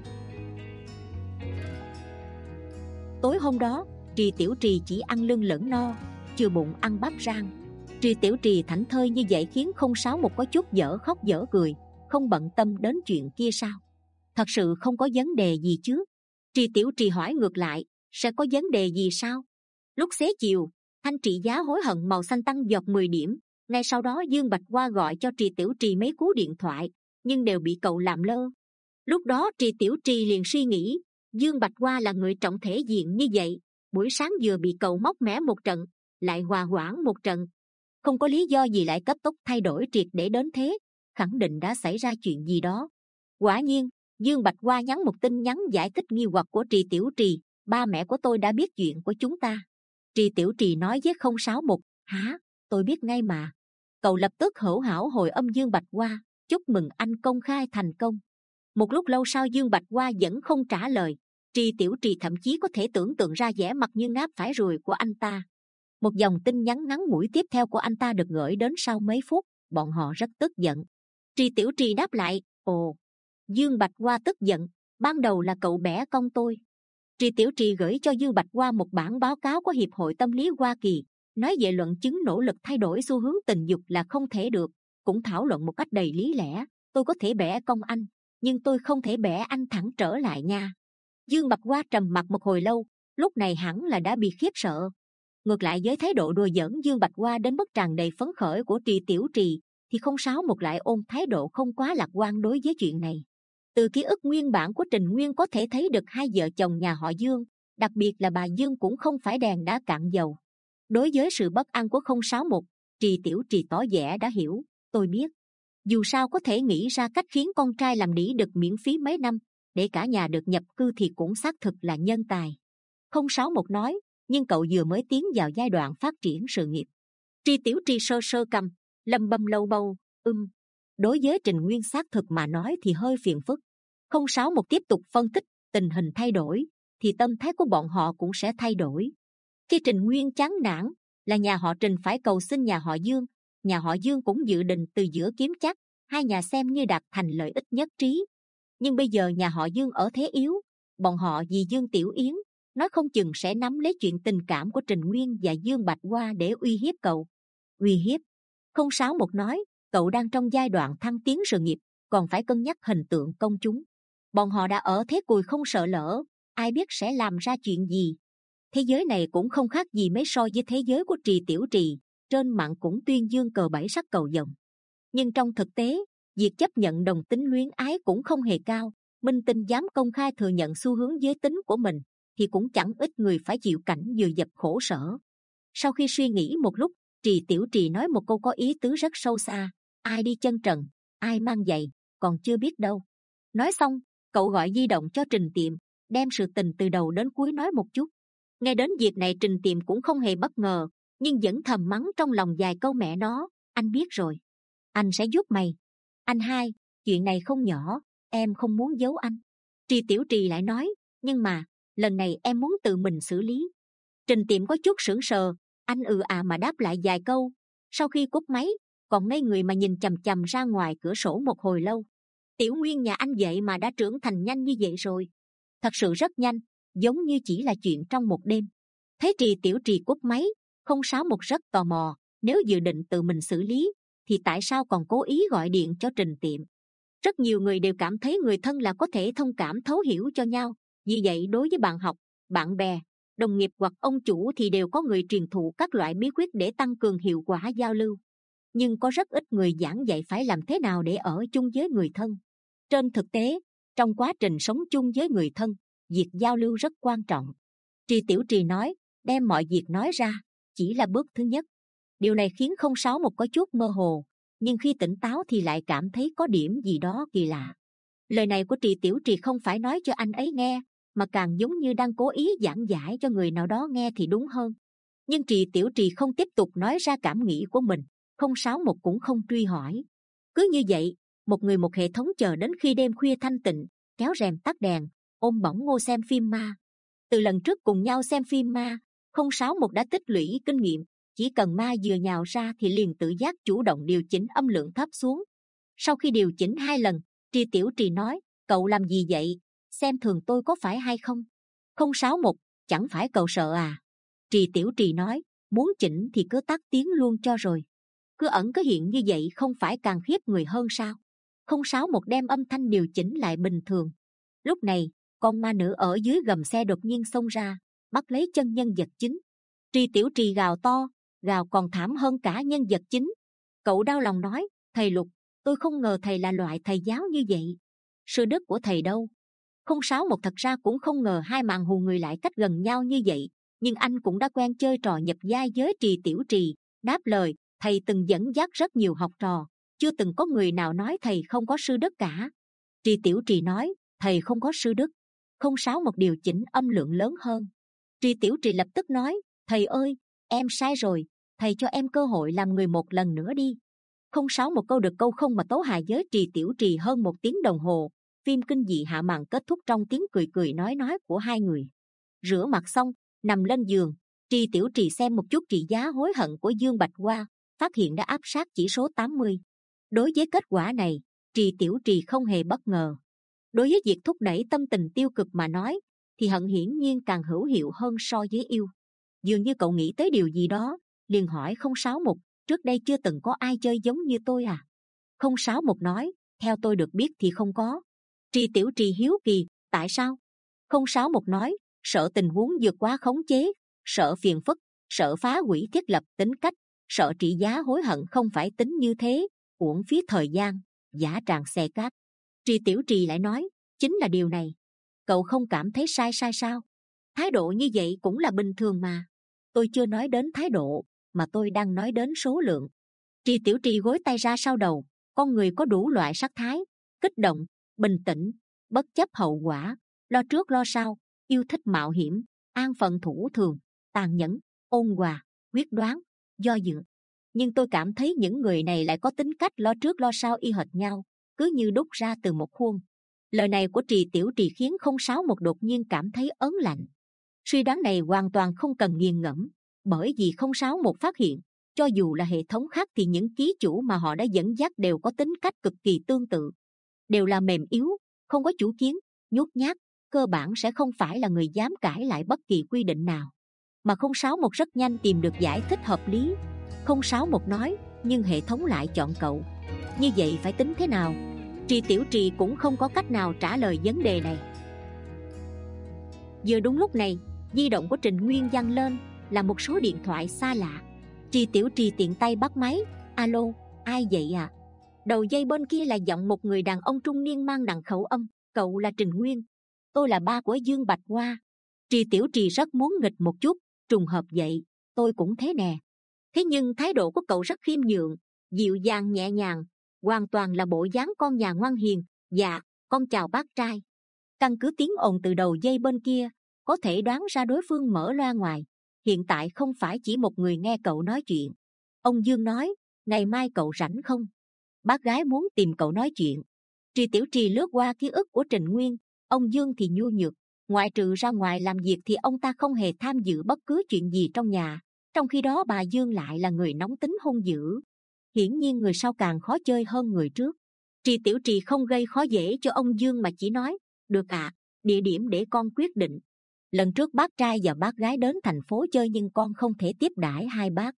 Tối hôm đó, Trì Tiểu Trì chỉ ăn lưng lẫn no, chưa bụng ăn bắp rang. Trì Tiểu Trì thảnh thơi như vậy khiến không sáu một có chút dở khóc dở cười, không bận tâm đến chuyện kia sao? Thật sự không có vấn đề gì chứ? Trì Tiểu Trì hỏi ngược lại, sẽ có vấn đề gì sao? Lúc xế chiều, thanh trị giá hối hận màu xanh tăng giọt mười điểm. Ngay sau đó Dương Bạch Hoa gọi cho Trì Tiểu Trì mấy cú điện thoại, nhưng đều bị cậu làm lơ. Lúc đó Trì Tiểu Trì liền suy nghĩ, Dương Bạch Hoa là người trọng thể diện như vậy, buổi sáng vừa bị cậu móc mẻ một trận, lại hòa hoãn một trận, không có lý do gì lại cấp tốc thay đổi triệt để đến thế, khẳng định đã xảy ra chuyện gì đó. Quả nhiên, Dương Bạch Hoa nhắn một tin nhắn giải thích nghi hoặc của Trì Tiểu Trì, ba mẹ của tôi đã biết chuyện của chúng ta. Trì Tiểu Trì nói với không sáu một, hả, tôi biết ngay mà. Cậu lập tức hữu hảo hồi âm Dương Bạch Hoa, chúc mừng anh công khai thành công. Một lúc lâu sau Dương Bạch Hoa vẫn không trả lời. Trì Tiểu Trì thậm chí có thể tưởng tượng ra vẻ mặt như ngáp phải ruồi của anh ta. Một dòng tin nhắn ngắn ngủi tiếp theo của anh ta được gửi đến sau mấy phút, bọn họ rất tức giận. Trì Tiểu Trì đáp lại, ồ. Dương Bạch Hoa tức giận, ban đầu là cậu bẻ cong tôi. Trì Tiểu Trì gửi cho Dương Bạch Hoa một bản báo cáo của Hiệp hội Tâm lý Hoa Kỳ, nói về luận chứng nỗ lực thay đổi xu hướng tình dục là không thể được, cũng thảo luận một cách đầy lý lẽ, tôi có thể bẻ cong anh, nhưng tôi không thể bẻ anh thẳng trở lại nha. Dương Bạch Hoa trầm mặc một hồi lâu, lúc này hẳn là đã bị khiếp sợ. Ngược lại với thái độ đùa giỡn Dương Bạch Hoa đến mức tràn đầy phấn khởi của Trì Tiểu Trì, thì không sáu một lại ôm thái độ không quá lạc quan đối với chuyện này. Từ ký ức nguyên bản của Trình Nguyên có thể thấy được hai vợ chồng nhà họ Dương, đặc biệt là bà Dương cũng không phải đèn đã cạn dầu. Đối với sự bất an của không sáu một, Trì Tiểu Trì tỏ vẻ đã hiểu, tôi biết. Dù sao có thể nghĩ ra cách khiến con trai làm đĩ đực miễn phí mấy năm, để cả nhà được nhập cư thì cũng xác thực là nhân tài. Không sáu một nói, nhưng cậu vừa mới tiến vào giai đoạn phát triển sự nghiệp. Trì Tiểu Trì sơ sơ cầm, lầm bầm lâu bầu, ưm. Đối với Trình Nguyên xác thực mà nói thì hơi phiền phức. Không sáu một tiếp tục phân tích, tình hình thay đổi, thì tâm thái của bọn họ cũng sẽ thay đổi. Khi Trình Nguyên chán nản, là nhà họ Trình phải cầu xin nhà họ Dương, nhà họ Dương cũng dự định từ giữa kiếm chắc, hai nhà xem như đạt thành lợi ích nhất trí. Nhưng bây giờ nhà họ Dương ở thế yếu, bọn họ vì Dương Tiểu Yến, nói không chừng sẽ nắm lấy chuyện tình cảm của Trình Nguyên và Dương Bạch Hoa để uy hiếp cậu. Uy hiếp? Không sáu một nói, cậu đang trong giai đoạn thăng tiến sự nghiệp, còn phải cân nhắc hình tượng công chúng. Bọn họ đã ở thế cùi không sợ lỡ, ai biết sẽ làm ra chuyện gì. Thế giới này cũng không khác gì mấy so với thế giới của Trì Tiểu Trì, trên mạng cũng tuyên dương cờ bảy sắc cầu vồng. Nhưng trong thực tế, việc chấp nhận đồng tính luyến ái cũng không hề cao. Minh Tinh dám công khai thừa nhận xu hướng giới tính của mình, thì cũng chẳng ít người phải chịu cảnh vừa dập khổ sở. Sau khi suy nghĩ một lúc, Trì Tiểu Trì nói một câu có ý tứ rất sâu xa, ai đi chân trần, ai mang giày, còn chưa biết đâu. Nói xong, cậu gọi di động cho Trình Tiệm, đem sự tình từ đầu đến cuối nói một chút. Nghe đến việc này Trình Tiệm cũng không hề bất ngờ, nhưng vẫn thầm mắng trong lòng vài câu mẹ nó, anh biết rồi, anh sẽ giúp mày. Anh hai, chuyện này không nhỏ, em không muốn giấu anh. Trì Tiểu Trì lại nói, nhưng mà lần này em muốn tự mình xử lý. Trình Tiệm có chút sững sờ, anh ừ à mà đáp lại vài câu. Sau khi cúp máy, còn ngây người mà nhìn chằm chằm ra ngoài cửa sổ một hồi lâu. Tiểu Nguyên nhà anh vậy mà đã trưởng thành nhanh như vậy rồi. Thật sự rất nhanh, giống như chỉ là chuyện trong một đêm. Thấy Trì Tiểu Trì cúp máy, không sáu một rất tò mò, Nếu dự định tự mình xử lý thì tại sao còn cố ý gọi điện cho Trình Tiệm? Rất nhiều người đều cảm thấy người thân là có thể thông cảm thấu hiểu cho nhau. Vì vậy đối với bạn học, bạn bè, đồng nghiệp hoặc ông chủ thì đều có người truyền thụ các loại bí quyết để tăng cường hiệu quả giao lưu. Nhưng có rất ít người giảng dạy phải làm thế nào để ở chung với người thân. Trên thực tế, trong quá trình sống chung với người thân, việc giao lưu rất quan trọng. Tri Tiểu Trì nói, đem mọi việc nói ra chỉ là bước thứ nhất. Điều này khiến không sáu một có chút mơ hồ, nhưng khi tỉnh táo thì lại cảm thấy có điểm gì đó kỳ lạ. Lời này của Tri Tiểu Trì không phải nói cho anh ấy nghe, mà càng giống như đang cố ý giảng giải cho người nào đó nghe thì đúng hơn. Nhưng Tri Tiểu Trì không tiếp tục nói ra cảm nghĩ của mình, không sáu một cũng không truy hỏi. Cứ như vậy, một người một hệ thống chờ đến khi đêm khuya thanh tịnh, kéo rèm tắt đèn, ôm bỏng ngô xem phim ma. Từ lần trước cùng nhau xem phim ma, không sáu một đã tích lũy kinh nghiệm, chỉ cần ma vừa nhào ra thì liền tự giác chủ động điều chỉnh âm lượng thấp xuống. Sau khi điều chỉnh hai lần, Tri Tiểu Trì nói, cậu làm gì vậy? Xem thường tôi có phải hay không? Không sáu một, chẳng phải cậu sợ à? Tri Tiểu Trì nói, muốn chỉnh thì cứ tắt tiếng luôn cho rồi. Cứ ẩn cứ hiện như vậy không phải càng khiếp người hơn sao? Không sáu một đem âm thanh điều chỉnh lại bình thường. Lúc này, con ma nữ ở dưới gầm xe đột nhiên xông ra, bắt lấy chân nhân vật chính. Tri Tiểu Trì gào to, gào còn thảm hơn cả nhân vật chính. Cậu đau lòng nói, thầy Lục, tôi không ngờ thầy là loại thầy giáo như vậy. Sư đức của thầy đâu? Không sáu một thật ra cũng không ngờ hai màn hù người lại cách gần nhau như vậy, nhưng anh cũng đã quen chơi trò nhập vai với Tri Tiểu Trì, đáp lời, thầy từng dẫn dắt rất nhiều học trò, chưa từng có người nào nói thầy không có sư đức cả. Tri Tiểu Trì nói, thầy không có sư đức. Không sáu một điều chỉnh âm lượng lớn hơn. Tri Tiểu Trì lập tức nói, thầy ơi, em sai rồi, thầy cho em cơ hội làm người một lần nữa đi. Không sáu một câu được câu không mà tấu hài với Tri Tiểu Trì hơn một tiếng đồng hồ. Phim kinh dị hạ màn kết thúc trong tiếng cười cười nói nói của hai người. Rửa mặt xong, nằm lên giường, Tri Tiểu Trì xem một chút trị giá hối hận của Dương Bạch Hoa, phát hiện đã áp sát chỉ số tám mươi. Đối với kết quả này, Tri Tiểu Trì không hề bất ngờ. Đối với việc thúc đẩy tâm tình tiêu cực mà nói, thì hận hiển nhiên càng hữu hiệu hơn so với yêu. Dường như cậu nghĩ tới điều gì đó, liền hỏi không sáu một, trước đây chưa từng có ai chơi giống như tôi à? Không sáu một nói, theo tôi được biết thì không có. Tri Tiểu Trì hiếu kỳ, tại sao? Không sáu một nói, sợ tình huống vượt quá khống chế, sợ phiền phức, sợ phá hủy thiết lập tính cách, sợ trị giá hối hận không phải tính như thế, uổng phí thời gian, giả tràng xe cát. Tri Tiểu Trì lại nói, chính là điều này. Cậu không cảm thấy sai sai sao? Thái độ như vậy cũng là bình thường mà. Tôi chưa nói đến thái độ, mà tôi đang nói đến số lượng. Tri Tiểu Trì gối tay ra sau đầu, con người có đủ loại sắc thái, kích động, bình tĩnh, bất chấp hậu quả, lo trước lo sau, yêu thích mạo hiểm, an phận thủ thường, tàn nhẫn, ôn hòa, quyết đoán, do dự. Nhưng tôi cảm thấy những người này lại có tính cách lo trước lo sau y hệt nhau, cứ như đúc ra từ một khuôn. Lời này của Tri Tiểu Trì khiến không sáu một đột nhiên cảm thấy ớn lạnh. Suy đoán này hoàn toàn không cần nghiền ngẫm, bởi vì không sáu một phát hiện, cho dù là hệ thống khác thì những ký chủ mà họ đã dẫn dắt đều có tính cách cực kỳ tương tự, đều là mềm yếu, không có chủ kiến, nhút nhát, cơ bản sẽ không phải là người dám cãi lại bất kỳ quy định nào. Mà không sáu một rất nhanh tìm được giải thích hợp lý. Không sáu một nói, nhưng hệ thống lại chọn cậu. Như vậy phải tính thế nào? Tri Tiểu Trì cũng không có cách nào trả lời vấn đề này. Vừa đúng lúc này, di động của Trình Nguyên vang lên, là một số điện thoại xa lạ. Tri Tiểu Trì tiện tay bắt máy. Alo, ai vậy à? Đầu dây bên kia là giọng một người đàn ông trung niên mang nặng khẩu âm. Cậu là Trình Nguyên. Tôi là ba của Dương Bạch Hoa. Tri Tiểu Trì rất muốn nghịch một chút. Trùng hợp vậy, tôi cũng thế nè. Thế nhưng thái độ của cậu rất khiêm nhượng, dịu dàng nhẹ nhàng, hoàn toàn là bộ dáng con nhà ngoan hiền. Dạ, con chào bác trai. Căn cứ tiếng ồn từ đầu dây bên kia, có thể đoán ra đối phương mở loa ngoài. Hiện tại không phải chỉ một người nghe cậu nói chuyện. Ông Dương nói, ngày mai cậu rảnh không? Bác gái muốn tìm cậu nói chuyện. Tri Tiểu Trì lướt qua ký ức của Trình Nguyên. Ông Dương thì nhu nhược, ngoại trừ ra ngoài làm việc thì ông ta không hề tham dự bất cứ chuyện gì trong nhà. Trong khi đó bà Dương lại là người nóng tính hung dữ. Hiển nhiên người sau càng khó chơi hơn người trước. Tri Tiểu Trì không gây khó dễ cho ông Dương mà chỉ nói, được ạ, à, địa điểm để con quyết định. Lần trước bác trai và bác gái đến thành phố chơi nhưng con không thể tiếp đãi hai bác.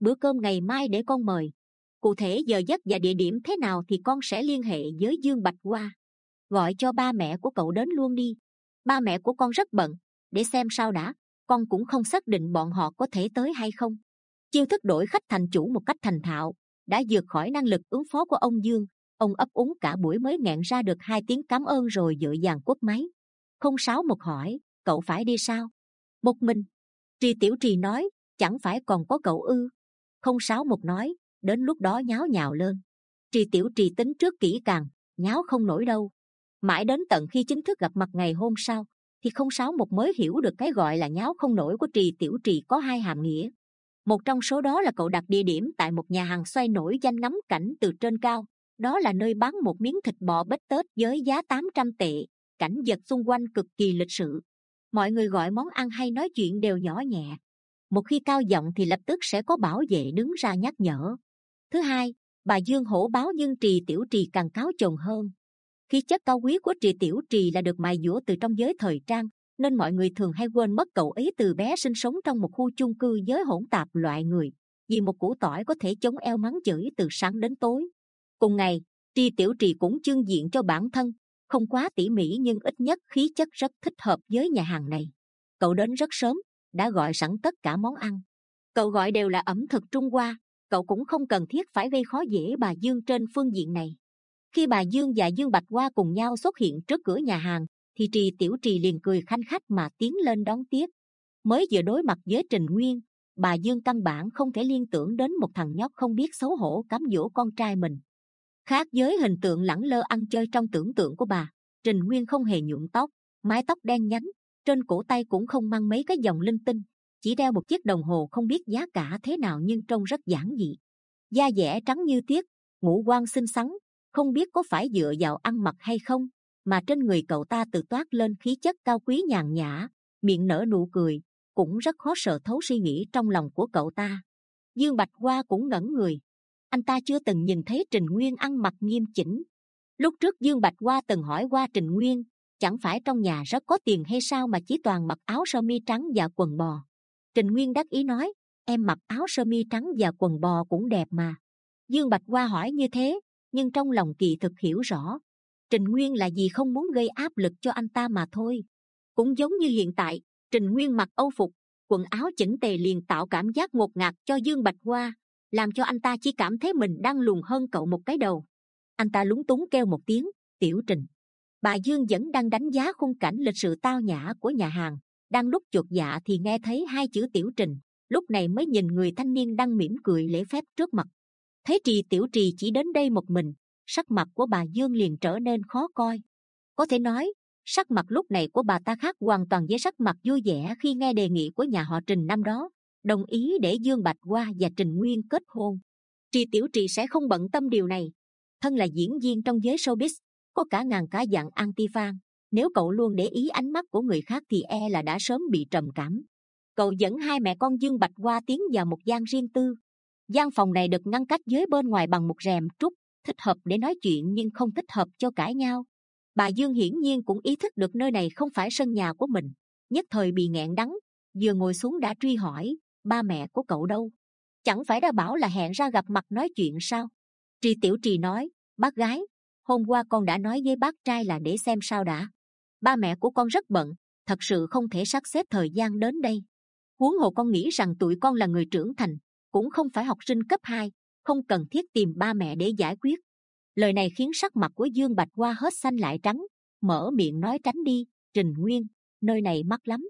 Bữa cơm ngày mai để con mời. Cụ thể giờ giấc và địa điểm thế nào thì con sẽ liên hệ với Dương Bạch Hoa. Gọi cho ba mẹ của cậu đến luôn đi. Ba mẹ của con rất bận, để xem sao đã. Con cũng không xác định bọn họ có thể tới hay không. Chiêu thức đổi khách thành chủ một cách thành thạo đã vượt khỏi năng lực ứng phó của ông Dương. Ông ấp úng cả buổi mới nghẹn ra được hai tiếng cảm ơn rồi dội vàng cúp máy. Không sáu một hỏi, cậu phải đi sao? Một mình. Trì Tiểu Trì nói, chẳng phải còn có cậu ư? Không sáu một nói, đến lúc đó nháo nhào lên. Trì Tiểu Trì tính trước kỹ càng, nháo không nổi đâu. Mãi đến tận khi chính thức gặp mặt ngày hôm sau thì không sáu một mới hiểu được cái gọi là nháo không nổi của Trì Tiểu Trì có hai hàm nghĩa. Một trong số đó là cậu đặt địa điểm tại một nhà hàng xoay nổi danh ngắm cảnh từ trên cao. Đó là nơi bán một miếng thịt bò bít tết với giá tám trăm tệ. Cảnh vật xung quanh cực kỳ lịch sự. Mọi người gọi món ăn hay nói chuyện đều nhỏ nhẹ. Một khi cao giọng thì lập tức sẽ có bảo vệ đứng ra nhắc nhở. Thứ hai, bà Dương hổ báo nhưng Trì Tiểu Trì càng cáo chồn hơn. Khí chất cao quý của Trì Tiểu Trì là được mài dũa từ trong giới thời trang, nên mọi người thường hay quên mất cậu ấy từ bé sinh sống trong một khu chung cư với hỗn tạp loại người. Vì một củ tỏi có thể chống eo mắng chửi từ sáng đến tối. Cùng ngày, Trì Tiểu Trì cũng trưng diện cho bản thân, không quá tỉ mỉ nhưng ít nhất khí chất rất thích hợp với nhà hàng này. Cậu đến rất sớm, đã gọi sẵn tất cả món ăn. Cậu gọi đều là ẩm thực Trung Hoa, cậu cũng không cần thiết phải gây khó dễ bà Dương trên phương diện này. Khi bà Dương và Dương Bạch Hoa cùng nhau xuất hiện trước cửa nhà hàng, thì Trì Tiểu Trì liền cười khanh khách mà tiến lên đón tiếp. Mới vừa đối mặt với Trình Nguyên, bà Dương căn bản không thể liên tưởng đến một thằng nhóc không biết xấu hổ cám dỗ con trai mình. Khác với hình tượng lẳng lơ ăn chơi trong tưởng tượng của bà, Trình Nguyên không hề nhuộm tóc, mái tóc đen nhánh, trên cổ tay cũng không mang mấy cái vòng linh tinh, chỉ đeo một chiếc đồng hồ không biết giá cả thế nào nhưng trông rất giản dị. Da dẻ trắng như tuyết, ngũ quan xinh xắn, không biết có phải dựa vào ăn mặc hay không, mà trên người cậu ta tự toát lên khí chất cao quý nhàn nhã, miệng nở nụ cười, cũng rất khó sợ thấu suy nghĩ trong lòng của cậu ta. Dương Bạch Hoa cũng ngẩn người. Anh ta chưa từng nhìn thấy Trình Nguyên ăn mặc nghiêm chỉnh. Lúc trước Dương Bạch Hoa từng hỏi qua Trình Nguyên, chẳng phải trong nhà rất có tiền hay sao mà chỉ toàn mặc áo sơ mi trắng và quần bò. Trình Nguyên đắc ý nói, em mặc áo sơ mi trắng và quần bò cũng đẹp mà. Dương Bạch Hoa hỏi như thế, nhưng trong lòng kỳ thực hiểu rõ, Trình Nguyên là vì không muốn gây áp lực cho anh ta mà thôi. Cũng giống như hiện tại, Trình Nguyên mặc âu phục, quần áo chỉnh tề liền tạo cảm giác ngột ngạt cho Dương Bạch Hoa, làm cho anh ta chỉ cảm thấy mình đang lùn hơn cậu một cái đầu. Anh ta lúng túng kêu một tiếng, Tiểu Trình. Bà Dương vẫn đang đánh giá khung cảnh lịch sự tao nhã của nhà hàng, đang lúc chột dạ thì nghe thấy hai chữ Tiểu Trình, lúc này mới nhìn người thanh niên đang mỉm cười lễ phép trước mặt. Thấy Trì Tiểu Trì chỉ đến đây một mình, sắc mặt của bà Dương liền trở nên khó coi. Có thể nói, sắc mặt lúc này của bà ta khác hoàn toàn với sắc mặt vui vẻ khi nghe đề nghị của nhà họ Trình năm đó, đồng ý để Dương Bạch Hoa và Trình Nguyên kết hôn. Trì Tiểu Trì sẽ không bận tâm điều này. Thân là diễn viên trong giới showbiz, có cả ngàn cả vạn anti-fan. Nếu cậu luôn để ý ánh mắt của người khác thì e là đã sớm bị trầm cảm. Cậu dẫn hai mẹ con Dương Bạch Hoa tiến vào một gian riêng tư. Gian phòng này được ngăn cách với bên ngoài bằng một rèm trúc, thích hợp để nói chuyện nhưng không thích hợp cho cãi nhau. Bà Dương hiển nhiên cũng ý thức được nơi này không phải sân nhà của mình, nhất thời bị nghẹn đắng, vừa ngồi xuống đã truy hỏi, ba mẹ của cậu đâu? Chẳng phải đã bảo là hẹn ra gặp mặt nói chuyện sao? Trì Tiểu Trì nói, bác gái, hôm qua con đã nói với bác trai là để xem sao đã. Ba mẹ của con rất bận, thật sự không thể sắp xếp thời gian đến đây. Huống hồ con nghĩ rằng tụi con là người trưởng thành, cũng không phải học sinh cấp hai, không cần thiết tìm ba mẹ để giải quyết. Lời này khiến sắc mặt của Dương Bạch Hoa hết xanh lại trắng, mở miệng nói tránh đi, Trình Nguyên, nơi này mắc lắm.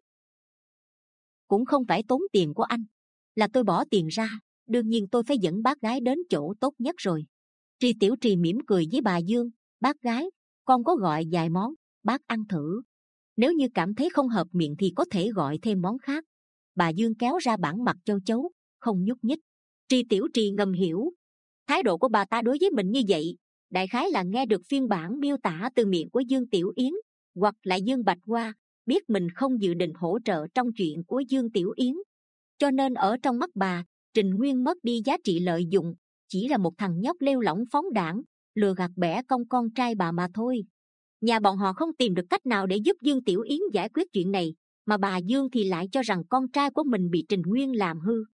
Cũng không phải tốn tiền của anh, là tôi bỏ tiền ra, đương nhiên tôi phải dẫn bác gái đến chỗ tốt nhất rồi. Trì Tiểu Trì mỉm cười với bà Dương, bác gái, con có gọi vài món, bác ăn thử. Nếu như cảm thấy không hợp miệng thì có thể gọi thêm món khác. Bà Dương kéo ra bản mặt châu chấu, không nhúc nhích. Trì Tiểu Trì ngầm hiểu, thái độ của bà ta đối với mình như vậy, đại khái là nghe được phiên bản miêu tả từ miệng của Dương Tiểu Yến, hoặc là Dương Bạch Hoa, biết mình không dự định hỗ trợ trong chuyện của Dương Tiểu Yến. Cho nên ở trong mắt bà, Trình Nguyên mất đi giá trị lợi dụng, chỉ là một thằng nhóc lêu lỏng phóng đãng, lừa gạt bẻ cong con trai bà mà thôi. Nhà bọn họ không tìm được cách nào để giúp Dương Tiểu Yến giải quyết chuyện này, mà bà Dương thì lại cho rằng con trai của mình bị Trình Nguyên làm hư.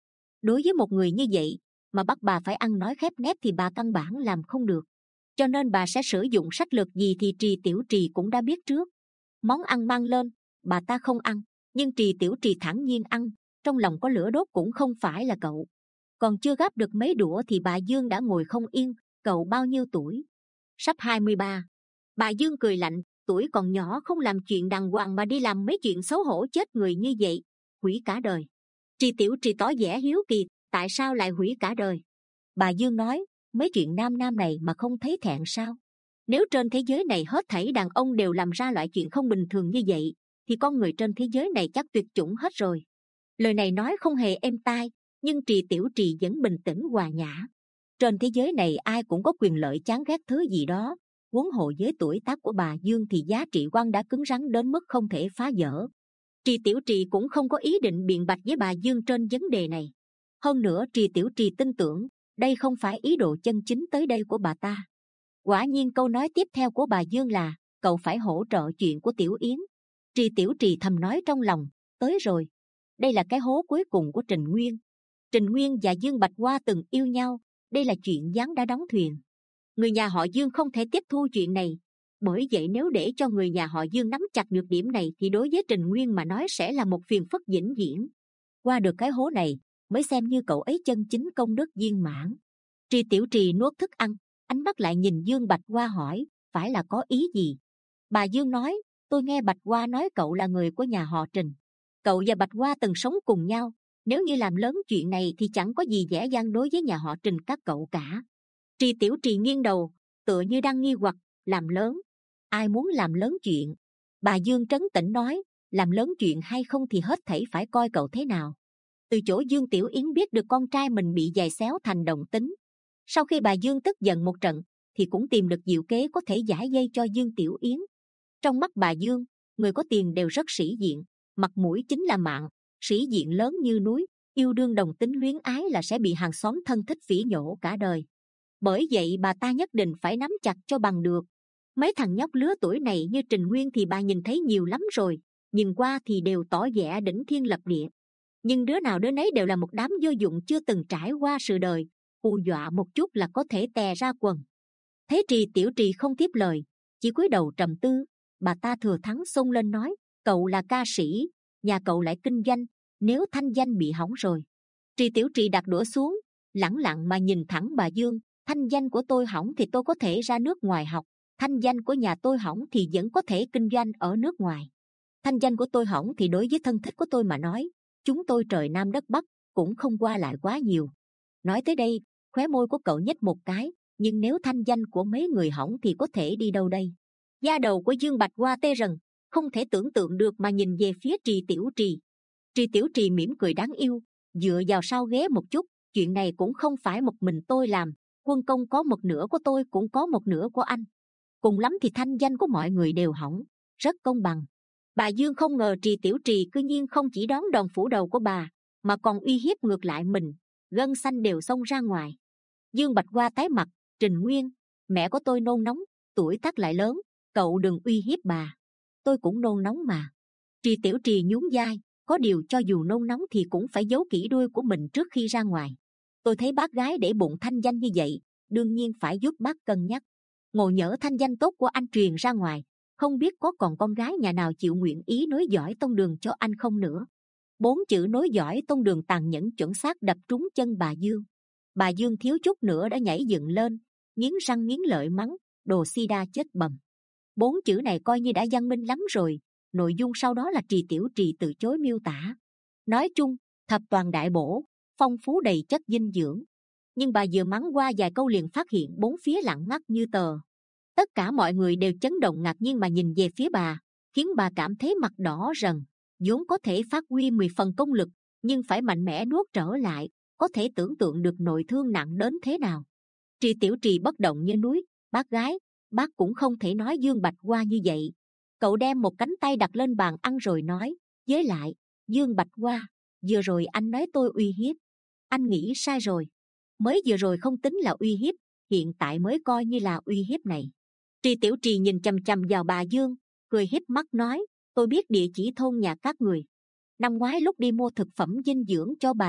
Đối với một người như vậy mà bắt bà phải ăn nói khép nép thì bà căn bản làm không được. Cho nên bà sẽ sử dụng sách lược gì thì Trì Tiểu Trì cũng đã biết trước. Món ăn mang lên, bà ta không ăn, nhưng Trì Tiểu Trì thản nhiên ăn, trong lòng có lửa đốt cũng không phải là cậu. Còn chưa gắp được mấy đũa thì bà Dương đã ngồi không yên. Cậu bao nhiêu tuổi? Sắp hai mươi ba. Bà Dương cười lạnh, tuổi còn nhỏ không làm chuyện đàng hoàng mà đi làm mấy chuyện xấu hổ chết người như vậy, hủy cả đời. Trì Tiểu Trì tỏ vẻ hiếu kỳ, tại sao lại hủy cả đời? Bà Dương nói, mấy chuyện nam nam này mà không thấy thẹn sao? Nếu trên thế giới này hết thảy đàn ông đều làm ra loại chuyện không bình thường như vậy, thì con người trên thế giới này chắc tuyệt chủng hết rồi. Lời này nói không hề êm tai, nhưng Trì Tiểu Trì vẫn bình tĩnh hòa nhã. Trên thế giới này ai cũng có quyền lợi chán ghét thứ gì đó, huống hồ với tuổi tác của bà Dương thì giá trị quan đã cứng rắn đến mức không thể phá vỡ. Trì Tiểu Trì cũng không có ý định biện bạch với bà Dương trên vấn đề này. Hơn nữa Trì Tiểu Trì tin tưởng đây không phải ý đồ chân chính tới đây của bà ta. Quả nhiên câu nói tiếp theo của bà Dương là, cậu phải hỗ trợ chuyện của Tiểu Yến. Trì Tiểu Trì thầm nói trong lòng, tới rồi. Đây là cái hố cuối cùng của Trình Nguyên. Trình Nguyên và Dương Bạch Hoa từng yêu nhau, đây là chuyện gián đã đóng thuyền. Người nhà họ Dương không thể tiếp thu chuyện này. Bởi vậy nếu để cho người nhà họ Dương nắm chặt được điểm này thì đối với Trình Nguyên mà nói sẽ là một phiền phức vĩnh viễn. Qua được cái hố này mới xem như cậu ấy chân chính công đức viên mãn. Trì Tiểu Trì nuốt thức ăn, ánh mắt lại nhìn Dương Bạch Hoa hỏi, phải là có ý gì? Bà Dương nói, tôi nghe Bạch Hoa nói cậu là người của nhà họ Trình. Cậu và Bạch Hoa từng sống cùng nhau. Nếu như làm lớn chuyện này thì chẳng có gì dễ dàng đối với nhà họ Trình các cậu cả. Trì Tiểu Trì nghiêng đầu, tựa như đang nghi hoặc, làm lớn. Ai muốn làm lớn chuyện? Bà Dương trấn tĩnh nói, làm lớn chuyện hay không thì hết thảy phải coi cậu thế nào. Từ chỗ Dương Tiểu Yến biết được con trai mình bị giày xéo thành đồng tính. Sau khi bà Dương tức giận một trận, thì cũng tìm được diệu kế có thể giải dây cho Dương Tiểu Yến. Trong mắt bà Dương, người có tiền đều rất sĩ diện, mặt mũi chính là mạng, sĩ diện lớn như núi, yêu đương đồng tính luyến ái là sẽ bị hàng xóm thân thích phỉ nhổ cả đời. Bởi vậy bà ta nhất định phải nắm chặt cho bằng được. Mấy thằng nhóc lứa tuổi này như Trình Nguyên thì bà nhìn thấy nhiều lắm rồi, nhìn qua thì đều tỏ vẻ đỉnh thiên lập địa. Nhưng đứa nào đứa nấy đều là một đám vô dụng chưa từng trải qua sự đời, hù dọa một chút là có thể tè ra quần. Thấy Trì Tiểu Trì không tiếp lời, chỉ cúi đầu trầm tư, bà ta thừa thắng xông lên nói, cậu là ca sĩ, nhà cậu lại kinh doanh, nếu thanh danh bị hỏng rồi. Trì Tiểu Trì đặt đũa xuống, lẳng lặng mà nhìn thẳng bà Dương, thanh danh của tôi hỏng thì tôi có thể ra nước ngoài học, thanh danh của nhà tôi hỏng thì vẫn có thể kinh doanh ở nước ngoài. Thanh danh của tôi hỏng thì đối với thân thích của tôi mà nói, chúng tôi trời Nam đất Bắc cũng không qua lại quá nhiều. Nói tới đây, khóe môi của cậu nhếch một cái, nhưng nếu thanh danh của mấy người hỏng thì có thể đi đâu đây? Da đầu của Dương Bạch Hoa tê rần, không thể tưởng tượng được mà nhìn về phía Trì Tiểu Trì. Trì Tiểu Trì mỉm cười đáng yêu, dựa vào sau ghế một chút, chuyện này cũng không phải một mình tôi làm, quân công có một nửa của tôi cũng có một nửa của anh. Cùng lắm thì thanh danh của mọi người đều hỏng, rất công bằng. Bà Dương không ngờ Trì Tiểu Trì cư nhiên không chỉ đón đòn phủ đầu của bà, mà còn uy hiếp ngược lại mình, gân xanh đều xông ra ngoài. Dương Bạch Hoa tái mặt, Trình Nguyên, mẹ của tôi nôn nóng, tuổi tác lại lớn, cậu đừng uy hiếp bà. Tôi cũng nôn nóng mà. Trì Tiểu Trì nhún vai, có điều cho dù nôn nóng thì cũng phải giấu kỹ đuôi của mình trước khi ra ngoài. Tôi thấy bác gái để bụng thanh danh như vậy, đương nhiên phải giúp bác cân nhắc. Ngộ nhỡ thanh danh tốt của anh truyền ra ngoài, không biết có còn con gái nhà nào chịu nguyện ý nối dõi tông đường cho anh không nữa. Bốn chữ nối dõi tông đường tàn nhẫn chuẩn xác đập trúng chân bà Dương. Bà Dương thiếu chút nữa đã nhảy dựng lên, nghiến răng nghiến lợi mắng, đồ si đa chết bầm. Bốn chữ này coi như đã văn minh lắm rồi. Nội dung sau đó là Trì Tiểu Trì từ chối miêu tả. Nói chung, thập toàn đại bổ, phong phú đầy chất dinh dưỡng. Nhưng bà vừa mắng qua vài câu liền phát hiện bốn phía lặng ngắt như tờ. Tất cả mọi người đều chấn động ngạc nhiên mà nhìn về phía bà, khiến bà cảm thấy mặt đỏ rần. vốn có thể phát huy mười phần công lực, nhưng phải mạnh mẽ nuốt trở lại, có thể tưởng tượng được nội thương nặng đến thế nào. Trì Tiểu Trì bất động như núi. Bác gái, bác cũng không thể nói Dương Bạch Hoa như vậy. Cậu đem một cánh tay đặt lên bàn ăn rồi nói, với lại, Dương Bạch Hoa, vừa rồi anh nói tôi uy hiếp. Anh nghĩ sai rồi. Mới vừa rồi không tính là uy hiếp, hiện tại mới coi như là uy hiếp này. Trì Tiểu Trì nhìn chằm chằm vào bà Dương, cười híp mắt nói, tôi biết địa chỉ thôn nhà các người. Năm ngoái lúc đi mua thực phẩm dinh dưỡng cho bà,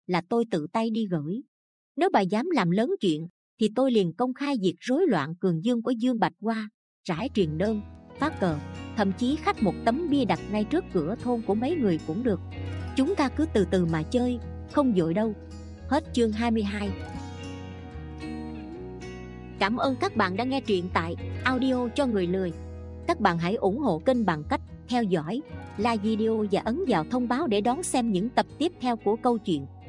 là tôi tự tay đi gửi. Nếu bà dám làm lớn chuyện thì tôi liền công khai diệt rối loạn cường dương của Dương Bạch Hoa, rải truyền đơn, phát cờ, thậm chí khắc một tấm bia đặt ngay trước cửa thôn của mấy người cũng được. Chúng ta cứ từ từ mà chơi, không vội đâu. Hết chương hai mươi hai. Cảm ơn các bạn đã nghe truyện tại audio cho người lười. Các bạn hãy ủng hộ kênh bằng cách theo dõi, like video và ấn vào thông báo để đón xem những tập tiếp theo của câu chuyện.